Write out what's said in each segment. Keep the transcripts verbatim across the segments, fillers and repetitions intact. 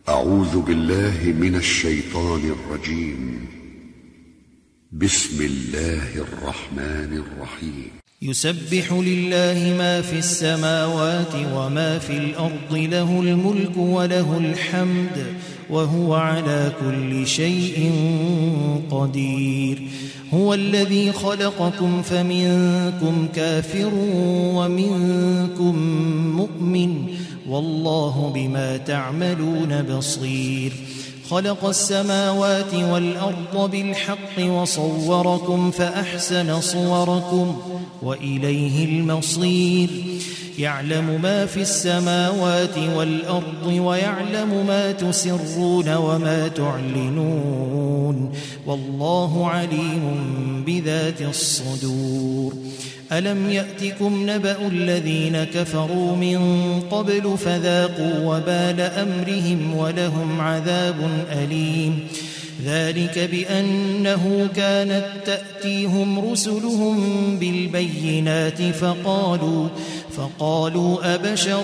أعوذ بالله من الشيطان الرجيم. بسم الله الرحمن الرحيم. يسبح لله ما في السماوات وما في الأرض، له الملك وله الحمد وهو على كل شيء قدير. هو الذي خلقكم فمنكم كافر ومنكم مؤمن، والله بما تعملون بصير. خلق السماوات والأرض بالحق وصوركم فأحسن صوركم وإليه المصير. يعلم ما في السماوات والأرض ويعلم ما تسرون وما تعلنون، والله عليم بذات الصدور. ألم يأتكم نبأ الذين كفروا من قبل فذاقوا وبال أمرهم ولهم عذاب أليم. ذلك بأنه كانت تأتيهم رسلهم بالبينات فقالوا فقالوا أبشر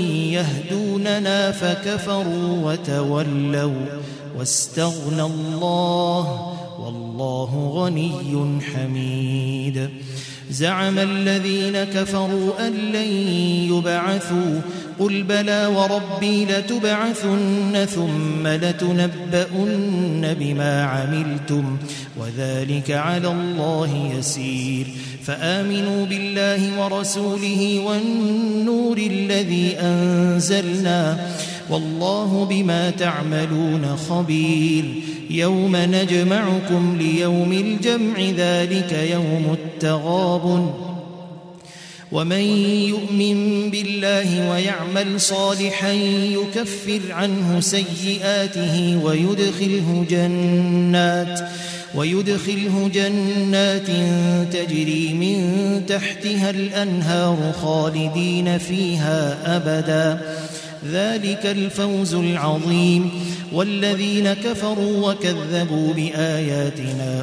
يهدوننا فكفروا وتولوا واستغنى الله والله غني حميد. زعم الذين كفروا أن لن يبعثوا، قل بلى وربي لتبعثن ثم لتنبؤن بما عملتم وذلك على الله يسير. فآمنوا بالله ورسوله والنور الذي أنزلنا، والله بما تعملون خبير. يوم نجمعكم ليوم الجمع، ذلك يوم التغابن. ومن يؤمن بالله ويعمل صالحا يكفر عنه سيئاته ويدخله جنات ويدخله جنات تجري من تحتها الأنهار خالدين فيها أبدا، ذلك الفوز العظيم. والذين كفروا وكذبوا بآياتنا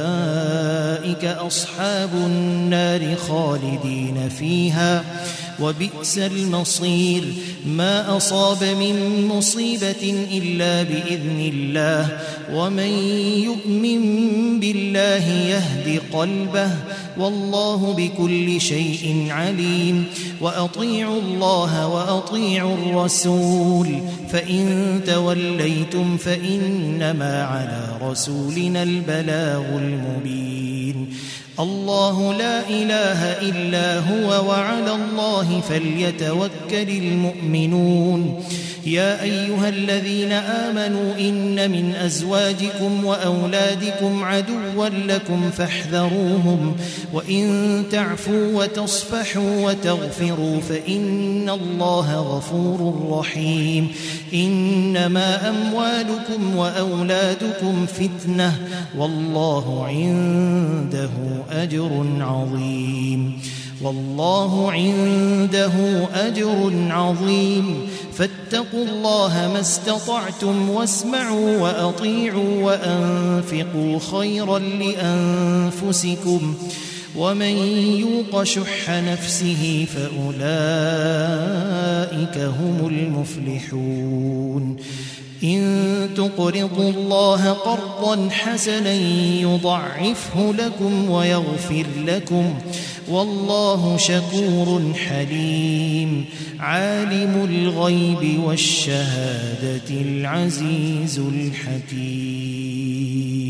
أولئك أصحاب النار خالدين فيها وبئس المصير. ما أصاب من مصيبة إلا بإذن الله، ومن يؤمن بالله يهد قلبه، والله بكل شيء عليم. وأطيعوا الله وأطيعوا الرسول، فإن توليتم فإنما على رسولنا البلاغ المبين. الله لا إله إلا هو وعلى الله فليتوكل المؤمنون. يا أيها الذين آمنوا إن من أزواجكم وأولادكم عدوا لكم فاحذروهم، وإن تعفوا وتصفحوا وتغفروا فإن الله غفور رحيم. إنما أموالكم وأولادكم فتنة، والله عنده أجر عظيم والله عنده أجر عظيم. فاتقوا الله ما استطعتم واسمعوا وأطيعوا وأنفقوا خيرا لأنفسكم، ومن يوق شح نفسه فأولئك هم المفلحون. إن تقرضوا الله قرضا حسنا يضعفه لكم ويغفر لكم، والله شكور حليم. عالم الغيب والشهادة العزيز الحكيم.